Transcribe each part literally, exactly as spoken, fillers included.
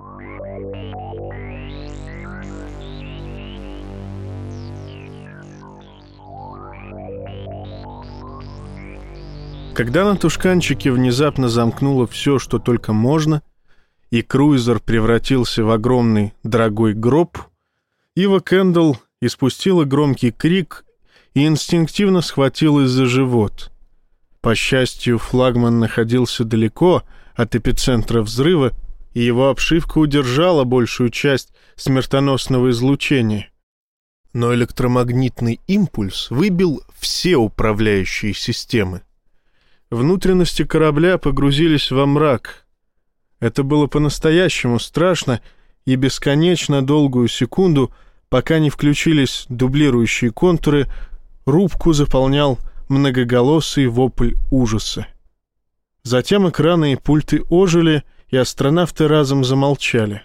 Когда на тушканчике внезапно замкнуло все, что только можно, и круизер превратился в огромный дорогой гроб, Ива Кэндалл испустила громкий крик и инстинктивно схватилась за живот. По счастью, флагман находился далеко от эпицентра взрыва, и его обшивка удержала большую часть смертоносного излучения. Но электромагнитный импульс выбил все управляющие системы. Внутренности корабля погрузились во мрак. Это было по-настоящему страшно, и бесконечно долгую секунду, пока не включились дублирующие контуры, рубку заполнял многоголосый вопль ужаса. Затем экраны и пульты ожили, и астронавты разом замолчали.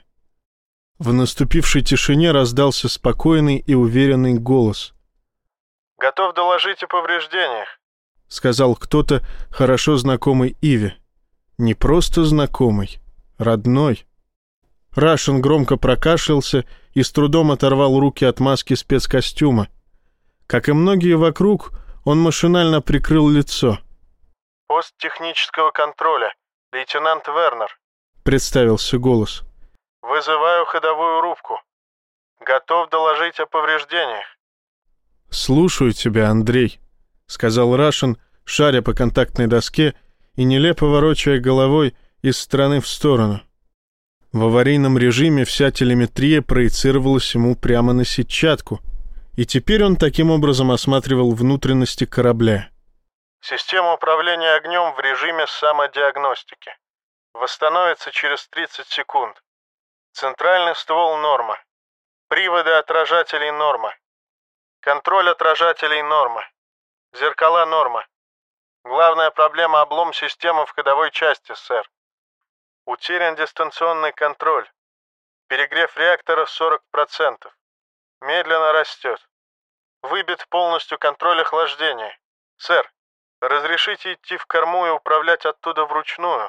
В наступившей тишине раздался спокойный и уверенный голос. «Готов доложить о повреждениях», — сказал кто-то, хорошо знакомый Иве. Не просто знакомый, родной. Рашен громко прокашлялся и с трудом оторвал руки от маски спецкостюма. Как и многие вокруг, он машинально прикрыл лицо. «Пост технического контроля, лейтенант Вернер», — представился голос. «Вызываю ходовую рубку. Готов доложить о повреждениях». «Слушаю тебя, Андрей», — сказал Рашен, шаря по контактной доске и нелепо ворочая головой из стороны в сторону. В аварийном режиме вся телеметрия проецировалась ему прямо на сетчатку, и теперь он таким образом осматривал внутренности корабля. «Система управления огнем в режиме самодиагностики. Восстановится через тридцать секунд. Центральный ствол норма. Приводы отражателей норма. Контроль отражателей норма. Зеркала норма. Главная проблема — облом системы в ходовой части, сэр. Утерян дистанционный контроль. Перегрев реактора сорок процентов. Медленно растет. Выбит полностью контроль охлаждения. Сэр, разрешите идти в корму и управлять оттуда вручную?»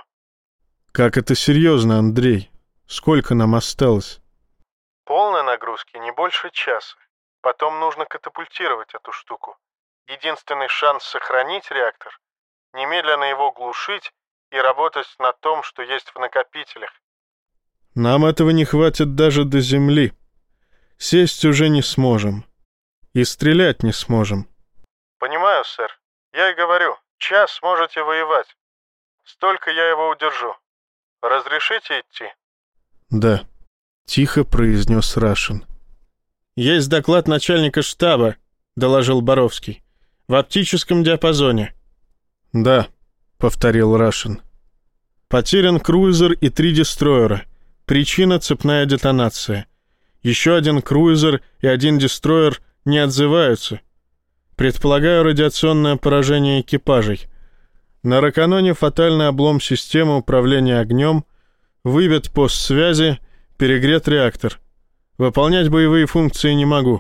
«Как это серьезно, Андрей? Сколько нам осталось?» «Полной нагрузки не больше часа. Потом нужно катапультировать эту штуку. Единственный шанс сохранить реактор — немедленно его глушить и работать на том, что есть в накопителях». «Нам этого не хватит даже до Земли. Сесть уже не сможем. И стрелять не сможем». «Понимаю, сэр. Я и говорю, час можете воевать. Столько я его удержу. Разрешите идти?» «Да», — тихо произнес Рашен. «Есть доклад начальника штаба», — доложил Боровский. «В оптическом диапазоне». «Да», — повторил Рашен. «Потерян круизер и три дестройера. Причина — цепная детонация. Еще один круизер и один дестройер не отзываются. Предполагаю радиационное поражение экипажей. На Раканоне фатальный облом системы управления огнем, выбит пост связи, перегрет реактор. Выполнять боевые функции не могу.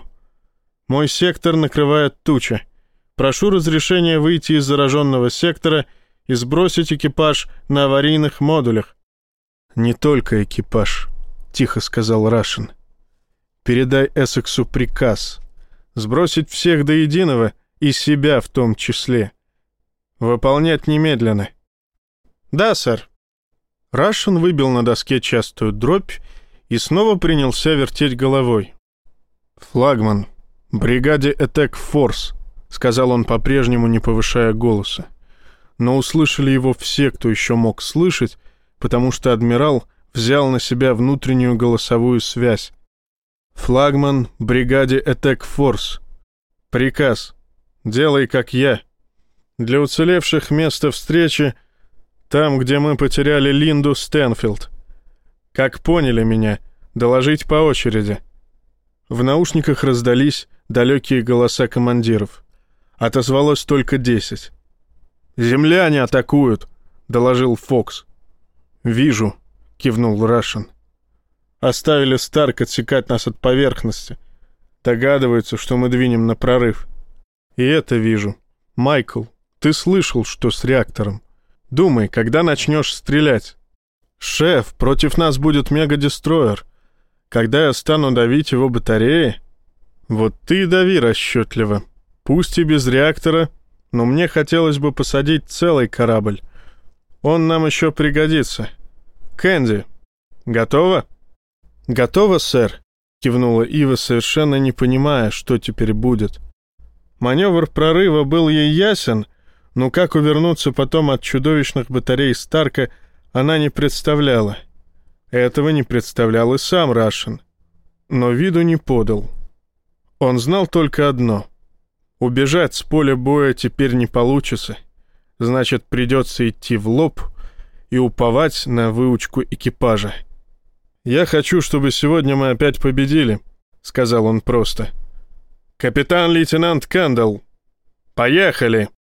Мой сектор накрывает туча. Прошу разрешения выйти из зараженного сектора и сбросить экипаж на аварийных модулях». «Не только экипаж», — тихо сказал Рашен. «Передай Эссексу приказ. Сбросить всех до единого, и себя в том числе. Выполнять немедленно». «Да, сэр». Рашен выбил на доске частую дробь и снова принялся вертеть головой. «Флагман, бригаде Attack Force», — сказал он по-прежнему, не повышая голоса. Но услышали его все, кто еще мог слышать, потому что адмирал взял на себя внутреннюю голосовую связь. «Флагман, бригаде Attack Force. Приказ. Делай, как я. Для уцелевших место встречи там, где мы потеряли Линду Стэнфилд. Как поняли меня, доложить по очереди». В наушниках раздались далекие голоса командиров. Отозвалось только десять. «Земляне атакуют», — доложил Фокс. «Вижу», — кивнул Рашен. «Оставили Старк отсекать нас от поверхности. Догадываются, что мы двинем на прорыв. И это вижу. Майкл, ты слышал, что с реактором? Думай, когда начнешь стрелять». «Шеф, против нас будет мега-дестройер. Когда я стану давить его батареи...» «Вот ты и дави расчетливо. Пусть и без реактора, но мне хотелось бы посадить целый корабль. Он нам еще пригодится. Кэнди, готова?» «Готова, сэр», — кивнула Ива, совершенно не понимая, что теперь будет. Маневр прорыва был ей ясен, но как увернуться потом от чудовищных батарей Старка она не представляла. Этого не представлял и сам Рашен, но виду не подал. Он знал только одно — убежать с поля боя теперь не получится, значит, придется идти в лоб и уповать на выучку экипажа. «Я хочу, чтобы сегодня мы опять победили», — сказал он просто. «Капитан-лейтенант Кэндалл, поехали!»